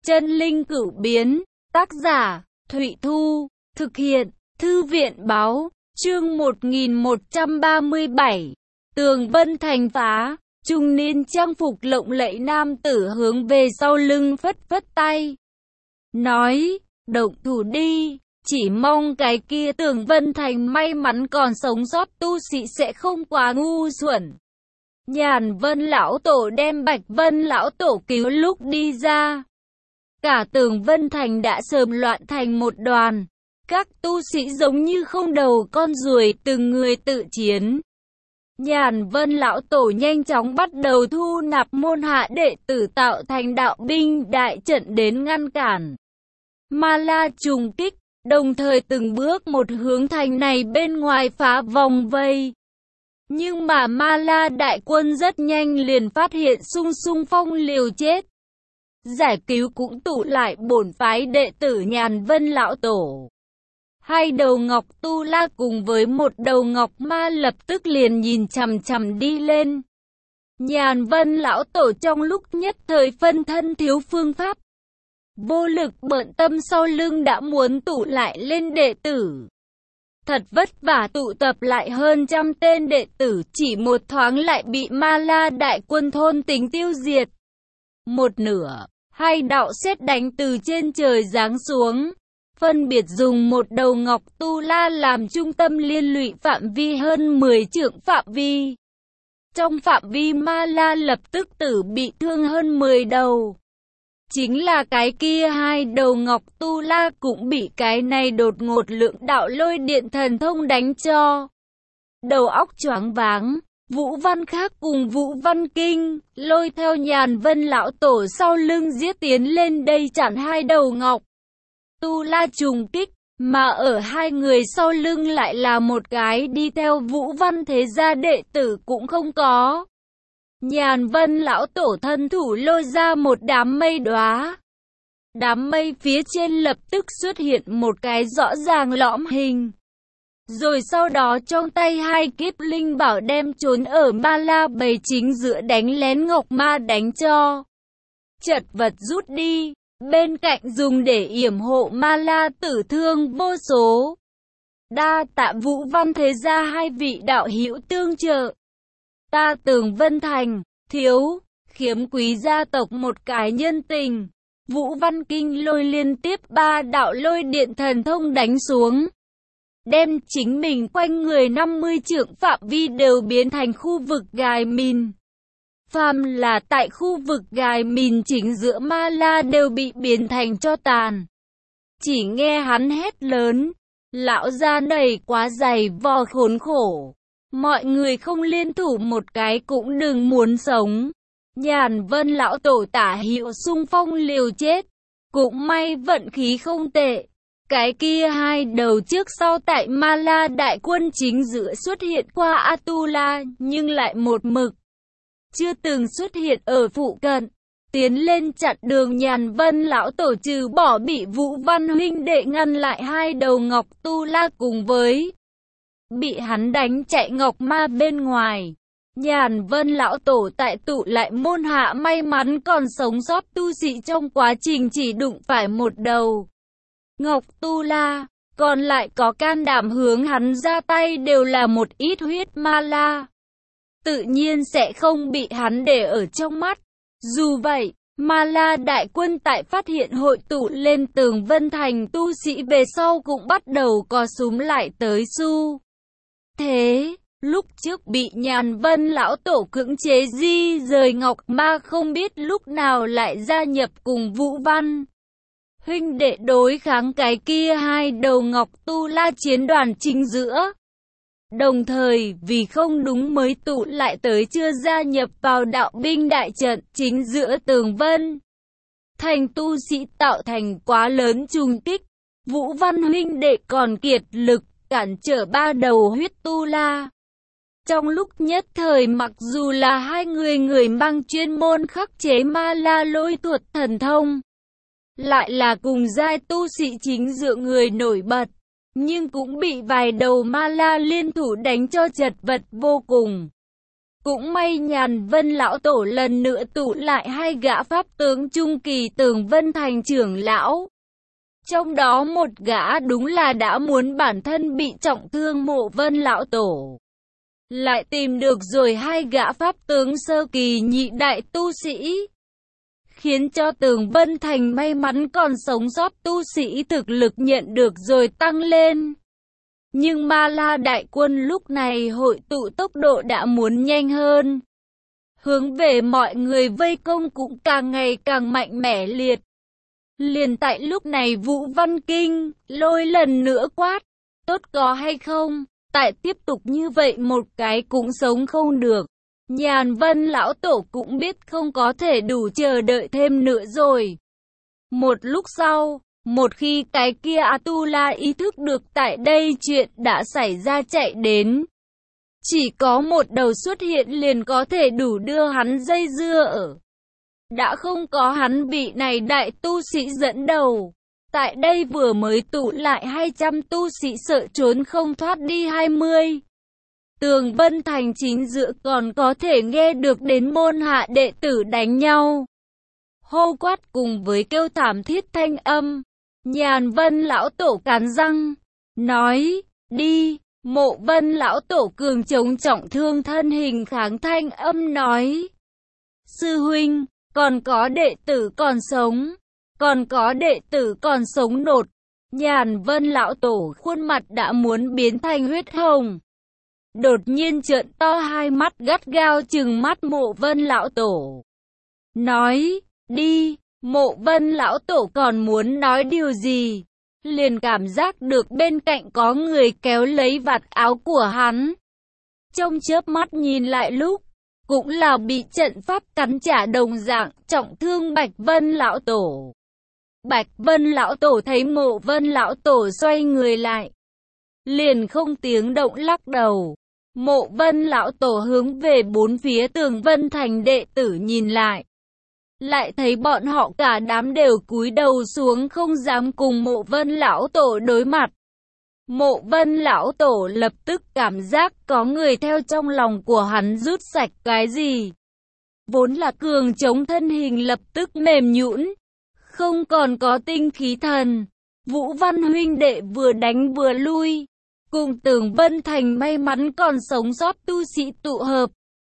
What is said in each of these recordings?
Chân linh cửu biến, tác giả, Thụy Thu, thực hiện, Thư viện báo, chương 1137, Tường Vân Thành phá, trung niên trang phục lộng lẫy nam tử hướng về sau lưng phất phất tay. Nói, động thủ đi, chỉ mong cái kia Tường Vân Thành may mắn còn sống sót tu sĩ sẽ không quá ngu xuẩn. Nhàn Vân lão tổ đem Bạch Vân lão tổ cứu lúc đi ra. Cả Tường Vân Thành đã sớm loạn thành một đoàn. Các tu sĩ giống như không đầu con ruồi, từng người tự chiến. Nhàn Vân lão tổ nhanh chóng bắt đầu thu nạp môn hạ đệ tử tạo thành đạo binh đại trận đến ngăn cản Ma La trùng kích, đồng thời từng bước một hướng thành này bên ngoài phá vòng vây. Nhưng mà Ma La đại quân rất nhanh liền phát hiện xung phong liều chết. Giải cứu cũng tụ lại bổn phái đệ tử Nhàn Vân lão tổ. Hai đầu ngọc tu la cùng với một đầu ngọc ma lập tức liền nhìn chằm chằm đi lên. Nhàn Vân lão tổ trong lúc nhất thời phân thân thiếu phương pháp, vô lực bận tâm sau lưng đã muốn tụ lại lên đệ tử. Thật vất vả tụ tập lại hơn trăm tên đệ tử, chỉ một thoáng lại bị Ma La đại quân thôn tính tiêu diệt. Một nửa, hai đạo sét đánh từ trên trời giáng xuống, phân biệt dùng một đầu ngọc tu la làm trung tâm liên lụy phạm vi hơn 10 trượng phạm vi. Trong phạm vi Ma La lập tức tử bị thương hơn 10 đầu. Chính là cái kia hai đầu ngọc tu la cũng bị cái này đột ngột lượng đạo lôi điện thần thông đánh cho đầu óc choáng váng. Vũ Văn Khác cùng Vũ Văn Kinh lôi theo Nhàn Vân lão tổ sau lưng giết tiến lên đây chặn hai đầu ngọc tu la trùng kích, mà ở hai người sau lưng lại là một cái đi theo Vũ Văn thế gia đệ tử cũng không có. Nhàn Vân lão tổ thân thủ lôi ra một đám mây đóa. Đám mây phía trên lập tức xuất hiện một cái rõ ràng lõm hình. Rồi sau đó trong tay hai kiếp linh bảo đem trốn ở Ma La bầy chính giữa đánh lén ngọc ma đánh cho chật vật rút đi. Bên cạnh dùng để yểm hộ Ma La tử thương vô số. Đa tạ Vũ Văn thế gia hai vị đạo hữu tương trợ. Ta Tường Vân Thành, thiếu, khiếm quý gia tộc một cái nhân tình. Vũ Văn Kinh lôi liên tiếp ba đạo lôi điện thần thông đánh xuống, đem chính mình quanh người 50 trượng phạm vi đều biến thành khu vực gài mìn. Phàm là tại khu vực gài mìn chính giữa Ma La đều bị biến thành tro tàn. Chỉ nghe hắn hét lớn, lão gia này quá dày vò khốn khổ. Mọi người không liên thủ một cái cũng đừng muốn sống. Nhàn Vân lão tổ tả hiệu xung phong liều chết. Cũng may vận khí không tệ. Cái kia hai đầu trước sau tại Ma La đại quân chính giữa xuất hiện qua Atula, nhưng lại một mực chưa từng xuất hiện ở phụ cận. Tiến lên chặn đường Nhàn Vân lão tổ, trừ bỏ bị Vũ Văn huynh đệ ngăn lại hai đầu ngọc tu la cùng với bị hắn đánh chạy ngọc ma bên ngoài. Nhàn Vân lão tổ tại tụ lại môn hạ may mắn còn sống sót tu sĩ trong quá trình chỉ đụng phải một đầu ngọc tu la, còn lại có can đảm hướng hắn ra tay đều là một ít huyết Ma La. Tự nhiên sẽ không bị hắn để ở trong mắt. Dù vậy, Ma La đại quân tại phát hiện hội tụ lên Tường Vân Thành tu sĩ về sau cũng bắt đầu co súm lại tới xu thế. Lúc trước bị Nhàn Vân lão tổ cưỡng chế di rời ngọc ma, không biết lúc nào lại gia nhập cùng Vũ Văn huynh đệ đối kháng cái kia hai đầu ngọc tu la chiến đoàn chính giữa. Đồng thời vì không đúng mới tụ lại tới chưa gia nhập vào đạo binh đại trận chính giữa Tường Vân Thành tu sĩ tạo thành quá lớn trùng kích. Vũ Văn huynh đệ còn kiệt lực cản trở ba đầu huyết tu la. Trong lúc nhất thời mặc dù là hai người mang chuyên môn khắc chế Ma La lôi thuật thần thông, lại là cùng giai tu sĩ chính giữa người nổi bật, nhưng cũng bị vài đầu Ma La liên thủ đánh cho chật vật vô cùng. Cũng may Nhàn Vân lão tổ lần nữa tụ lại hai gã pháp tướng trung kỳ Tường Vân Thành trưởng lão. Trong đó một gã đúng là đã muốn bản thân bị trọng thương Mộ Vân lão tổ. Lại tìm được rồi hai gã pháp tướng sơ kỳ nhị đại tu sĩ. Khiến cho Tường Vân Thành may mắn còn sống sót tu sĩ thực lực nhận được rồi tăng lên. Nhưng Ma La đại quân lúc này hội tụ tốc độ đã muốn nhanh hơn. Hướng về mọi người vây công cũng càng ngày càng mạnh mẽ liệt. Liền tại lúc này Vũ Văn Kinh lôi lần nữa quát. Tốt có hay không? Tại tiếp tục như vậy một cái cũng sống không được. Nhàn Vân lão tổ cũng biết không có thể đủ chờ đợi thêm nữa rồi. Một lúc sau, một khi cái kia Atula ý thức được tại đây chuyện đã xảy ra chạy đến. Chỉ có một đầu xuất hiện liền có thể đủ đưa hắn dây dưa ở. Đã không có hắn bị này đại tu sĩ dẫn đầu. Tại đây vừa mới tụ lại 200 tu sĩ sợ trốn không thoát đi 20. Tường Vân Thành chính giữa còn có thể nghe được đến môn hạ đệ tử đánh nhau. Hô quát cùng với kêu thảm thiết thanh âm. Nhàn Vân lão tổ cắn răng, nói, đi. Mộ Vân lão tổ cường chống trọng thương thân hình kháng thanh âm nói. Sư huynh, còn có đệ tử còn sống. Còn có đệ tử còn sống nột. Nhàn Vân lão tổ khuôn mặt đã muốn biến thành huyết hồng. Đột nhiên trợn to hai mắt gắt gao trừng mắt Mộ Vân lão tổ. Nói, đi. Mộ Vân lão tổ còn muốn nói điều gì. Liền cảm giác được bên cạnh có người kéo lấy vạt áo của hắn. Trong chớp mắt nhìn lại lúc, cũng là bị trận pháp cắn trả đồng dạng trọng thương Bạch Vân lão tổ. Bạch Vân lão tổ thấy Mộ Vân lão tổ xoay người lại, liền không tiếng động lắc đầu. Mộ Vân lão tổ hướng về bốn phía Tường Vân Thành đệ tử nhìn lại. Lại thấy bọn họ cả đám đều cúi đầu xuống không dám cùng Mộ Vân lão tổ đối mặt. Mộ Vân lão tổ lập tức cảm giác có người theo trong lòng của hắn rút sạch cái gì. Vốn là cường chống thân hình lập tức mềm nhũn, không còn có tinh khí thần. Vũ Văn huynh đệ vừa đánh vừa lui, cùng Tường Vân Thành may mắn còn sống sót tu sĩ tụ hợp.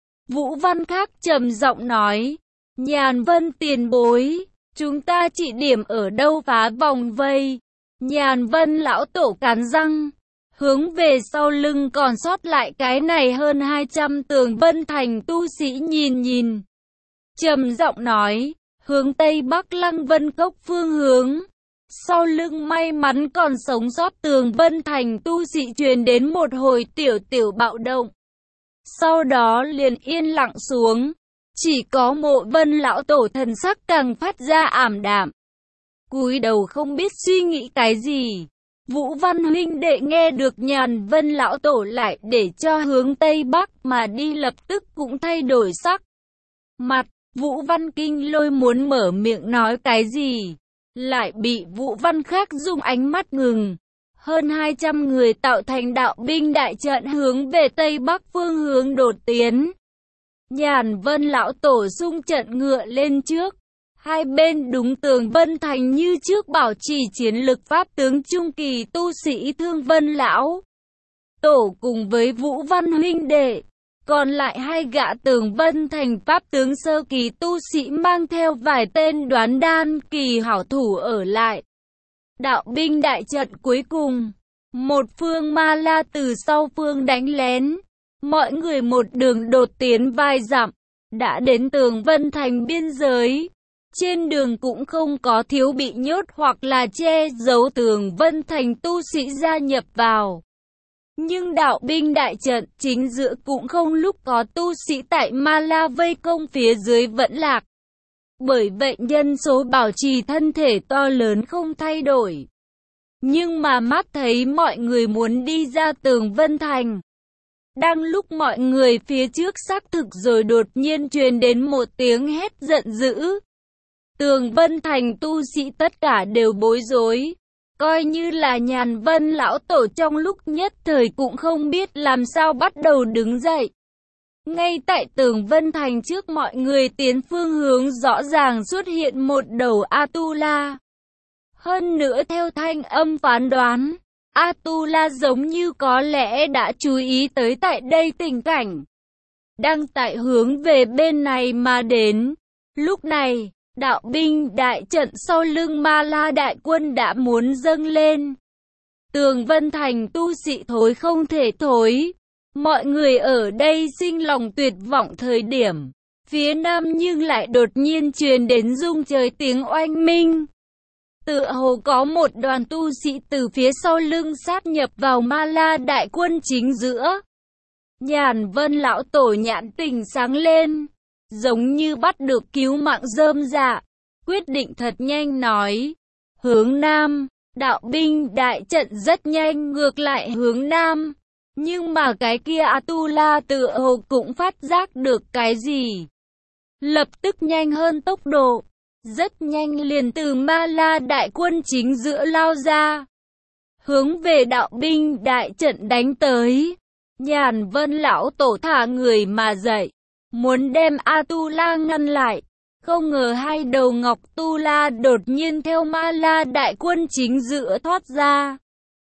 Vũ Văn khác trầm giọng nói, Nhàn Vân tiền bối, chúng ta chỉ điểm ở đâu phá vòng vây. Nhàn Vân lão tổ cắn răng, hướng về sau lưng còn sót lại cái này hơn 200 Tường Vân Thành tu sĩ nhìn. Trầm giọng nói, hướng Tây Bắc Lăng Vân Cốc phương hướng. Sau lưng may mắn còn sống sót Tường Vân Thành tu sĩ truyền đến một hồi tiểu bạo động. Sau đó liền yên lặng xuống. Chỉ có Mộ Vân lão tổ thần sắc càng phát ra ảm đạm. Cúi đầu không biết suy nghĩ cái gì. Vũ Văn huynh đệ nghe được Nhàn Vân lão tổ lại để cho hướng Tây Bắc mà đi lập tức cũng thay đổi sắc mặt. Vũ Văn Kinh Lôi muốn mở miệng nói cái gì, lại bị Vũ Văn khác dùng ánh mắt ngừng. Hơn 200 người tạo thành đạo binh đại trận hướng về Tây Bắc phương hướng đột tiến. Nhàn Vân lão tổ xung trận ngựa lên trước. Hai bên đúng Tường Vân Thành như trước bảo trì chiến lực pháp tướng trung kỳ tu sĩ Thương Vân lão tổ cùng với Vũ Văn huynh đệ. Còn lại hai gã Tường Vân Thành pháp tướng sơ kỳ tu sĩ mang theo vài tên đoán đan kỳ hảo thủ ở lại. Đạo binh đại trận cuối cùng, một phương Ma La từ sau phương đánh lén. Mọi người một đường đột tiến vài dặm, đã đến Tường Vân Thành biên giới. Trên đường cũng không có thiếu bị nhốt hoặc là che giấu Tường Vân Thành tu sĩ gia nhập vào. Nhưng đạo binh đại trận chính giữa cũng không lúc có tu sĩ tại Ma La vây công phía dưới vẫn lạc. Bởi vậy nhân số bảo trì thân thể to lớn không thay đổi. Nhưng mà mắt thấy mọi người muốn đi ra Tường Vân Thành. Đang lúc mọi người phía trước xác thực rồi đột nhiên truyền đến một tiếng hét giận dữ. Tường Vân Thành tu sĩ tất cả đều bối rối. Coi như là Nhàn Vân lão tổ trong lúc nhất thời cũng không biết làm sao bắt đầu đứng dậy. Ngay tại tường Vân Thành trước mọi người tiến phương hướng rõ ràng xuất hiện một đầu Atula. Hơn nữa theo thanh âm phán đoán, Atula giống như có lẽ đã chú ý tới tại đây tình cảnh. Đang tại hướng về bên này mà đến. Lúc này, đạo binh đại trận sau lưng Ma La đại quân đã muốn dâng lên. Tường Vân Thành tu sĩ thối không thể thối. Mọi người ở đây sinh lòng tuyệt vọng thời điểm. Phía nam nhưng lại đột nhiên truyền đến rung trời tiếng oanh minh. Tựa hồ có một đoàn tu sĩ từ phía sau lưng sát nhập vào Ma La đại quân chính giữa. Nhàn Vân lão tổ nhãn tình sáng lên, giống như bắt được cứu mạng rơm rạ, quyết định thật nhanh nói, hướng nam, đạo binh đại trận rất nhanh ngược lại hướng nam, nhưng mà cái kia Atula tựa hồ cũng phát giác được cái gì. Lập tức nhanh hơn tốc độ, rất nhanh liền từ Ma La đại quân chính giữa lao ra, hướng về đạo binh đại trận đánh tới. Nhàn Vân lão tổ thả người mà dậy, muốn đem Atula ngăn lại. Không ngờ hai đầu ngọc tu la đột nhiên theo Ma La đại quân chính giữa thoát ra,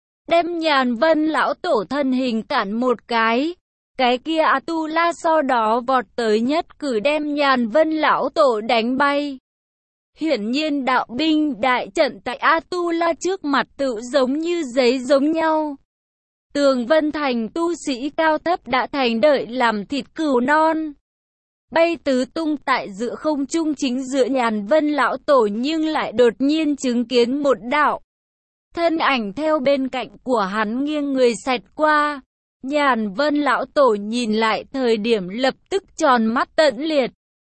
đem Nhàn Vân lão tổ thân hình cản một cái. Cái kia Atula sau đó vọt tới nhất cử đem Nhàn Vân lão tổ đánh bay. Hiển nhiên đạo binh đại trận tại Atula trước mặt tự giống như giấy giống nhau. Tường Vân Thành tu sĩ cao thấp đã thành đợi làm thịt cừu non. Bay tứ tung tại giữa không trung chính giữa Nhàn Vân lão tổ, nhưng lại đột nhiên chứng kiến một đạo thân ảnh theo bên cạnh của hắn nghiêng người xẹt qua. Nhàn Vân lão tổ nhìn lại thời điểm lập tức tròn mắt tận liệt,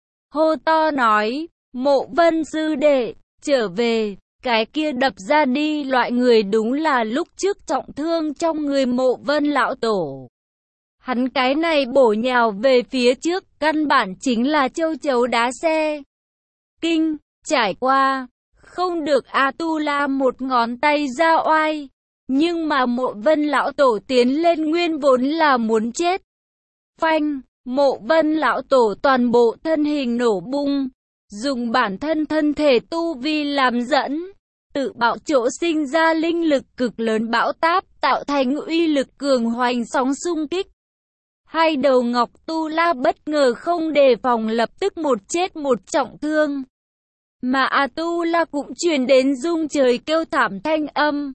hô to nói, Mộ Vân sư đệ, trở về. Cái kia đập ra đi loại người đúng là lúc trước trọng thương trong người Mộ Vân lão tổ. Hắn cái này bổ nhào về phía trước, căn bản chính là châu chấu đá xe. Kinh, trải qua, không được Atula một ngón tay ra oai. Nhưng mà Mộ Vân lão tổ tiến lên nguyên vốn là muốn chết. Phanh, Mộ Vân lão tổ toàn bộ thân hình nổ bung. Dùng bản thân thân thể tu vi làm dẫn, tự bạo chỗ sinh ra linh lực cực lớn bão táp, tạo thành uy lực cường hoành sóng xung kích. Hai đầu ngọc tu la bất ngờ không đề phòng lập tức một chết một trọng thương. Mà Atula cũng truyền đến rung trời kêu thảm thanh âm.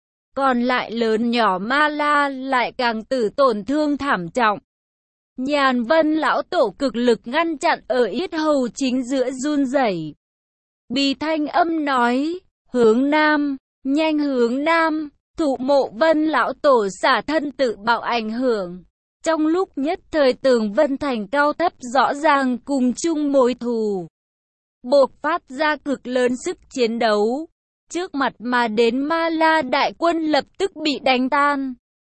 Còn lại lớn nhỏ Ma La lại càng tử tổn thương thảm trọng. Nhàn Vân lão tổ cực lực ngăn chặn ở yết hầu chính giữa run rẩy. Bì thanh âm nói, hướng nam, nhanh hướng nam. Thụ Mộ Vân lão tổ xả thân tự bạo ảnh hưởng. Trong lúc nhất thời Tường Vân Thành cao thấp rõ ràng cùng chung mối thù, bộc phát ra cực lớn sức chiến đấu. Trước mặt mà đến Ma La đại quân lập tức bị đánh tan.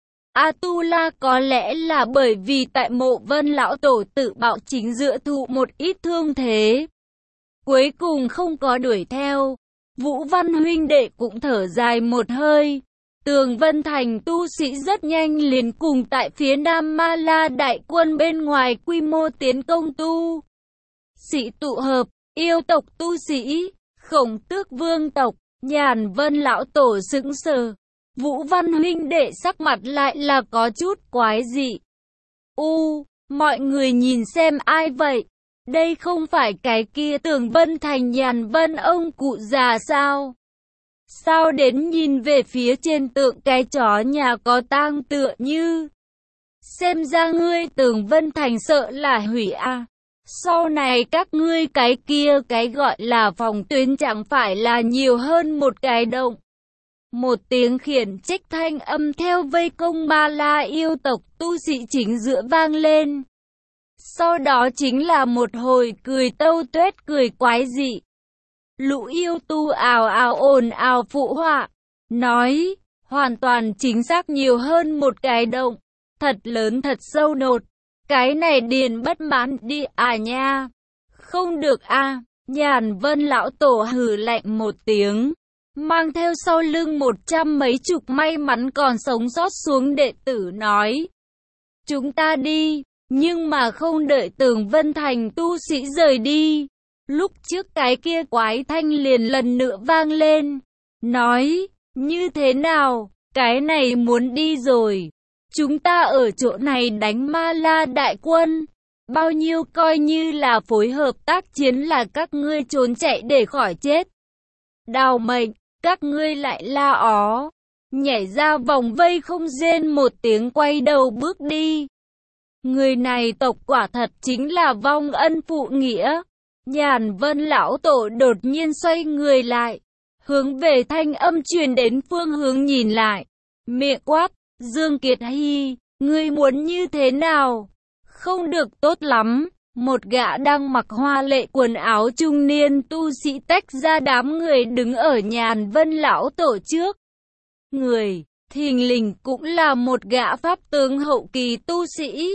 Atula có lẽ là bởi vì tại Mộ Vân lão tổ tự bạo chính giữa thụ một ít thương thế, cuối cùng không có đuổi theo. Vũ Văn huynh đệ cũng thở dài một hơi. Tường Vân Thành tu sĩ rất nhanh liền cùng tại phía nam Ma La đại quân bên ngoài quy mô tiến công tu sĩ tụ hợp, yêu tộc tu sĩ, Khổng Tước vương tộc. Nhàn Vân lão tổ sững sờ. Vũ Văn huynh đệ sắc mặt lại là có chút quái dị. Mọi người nhìn xem ai vậy? Đây không phải cái kia Tường Vân Thành Nhàn Vân ông cụ già sao? Sao đến nhìn về phía trên tượng cái chó nhà có tang tựa như? Xem ra ngươi Tường Vân Thành sợ là hủy à? Sau này các ngươi cái kia cái gọi là phòng tuyến chẳng phải là nhiều hơn một cái động. Một tiếng khiển trách thanh âm theo vây công Ma La yêu tộc tu sĩ chính giữa vang lên. Sau đó chính là một hồi cười tâu tuét cười quái dị. Lũ yêu tu ào ào ồn ào phụ họa, nói, hoàn toàn chính xác nhiều hơn một cái động, thật lớn thật sâu nột. Cái này điền bất mãn đi à nha. Không được à. Nhàn Vân lão tổ hừ lạnh một tiếng, mang theo sau lưng 100 mấy chục may mắn còn sống sót xuống đệ tử nói, chúng ta đi. Nhưng mà không đợi Tường Vân Thành tu sĩ rời đi, lúc trước cái kia quái thanh liền lần nữa vang lên, nói, như thế nào, cái này muốn đi rồi. Chúng ta ở chỗ này đánh Ma La đại quân, bao nhiêu coi như là phối hợp tác chiến là các ngươi trốn chạy để khỏi chết. Đào Mệnh, các ngươi lại la ó, nhảy ra vòng vây không rên một tiếng quay đầu bước đi. Người này tộc quả thật chính là vong ân phụ nghĩa. Nhàn Vân lão tổ đột nhiên xoay người lại, hướng về thanh âm truyền đến phương hướng nhìn lại, miệng quát, Dương Kiệt Hy, ngươi muốn như thế nào? Không được tốt lắm. Một gã đang mặc hoa lệ quần áo trung niên tu sĩ tách ra đám người đứng ở Nhàn Vân lão tổ trước. Người, thình lình cũng là một gã pháp tướng hậu kỳ tu sĩ.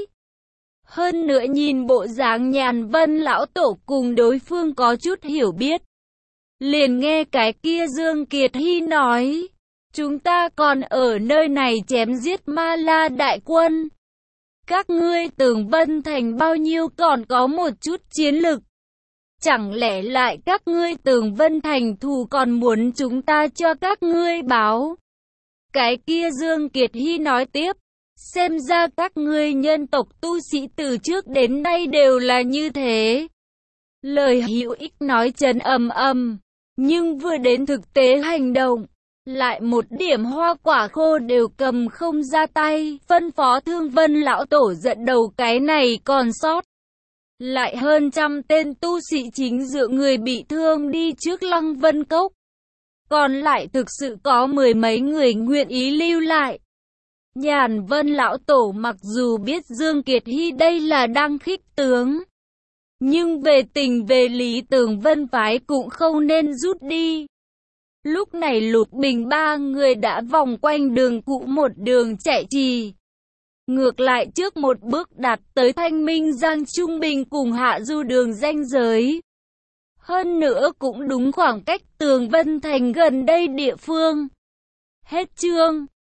Hơn nữa nhìn bộ dáng Nhàn Vân lão tổ cùng đối phương có chút hiểu biết. Liền nghe cái kia Dương Kiệt Hy nói, chúng ta còn ở nơi này chém giết Ma La đại quân. Các ngươi Tường Vân Thành bao nhiêu còn có một chút chiến lực. Chẳng lẽ lại các ngươi Tường Vân Thành thù còn muốn chúng ta cho các ngươi báo. Cái kia Dương Kiệt Hy nói tiếp, xem ra các ngươi nhân tộc tu sĩ từ trước đến nay đều là như thế. Lời hữu ích nói trấn ầm ầm, nhưng vừa đến thực tế hành động, lại một điểm hoa quả khô đều cầm không ra tay, phân phó Thương Vân lão tổ dẫn đầu cái này còn sót. Lại hơn trăm tên tu sĩ chính dựa người bị thương đi trước Lăng Vân Cốc. Còn lại thực sự có mười mấy người nguyện ý lưu lại. Nhàn Vân lão tổ mặc dù biết Dương Kiệt Hy đây là đang khích tướng, nhưng về tình về lý Tường Vân phái cũng không nên rút đi. Lúc này Lục Bình ba người đã vòng quanh đường cũ một đường chạy trì. Ngược lại trước một bước đạt tới Thanh Minh Giang Trung Bình cùng Hạ Du đường ranh giới. Hơn nữa cũng đúng khoảng cách Tường Vân Thành gần đây địa phương. Hết chương.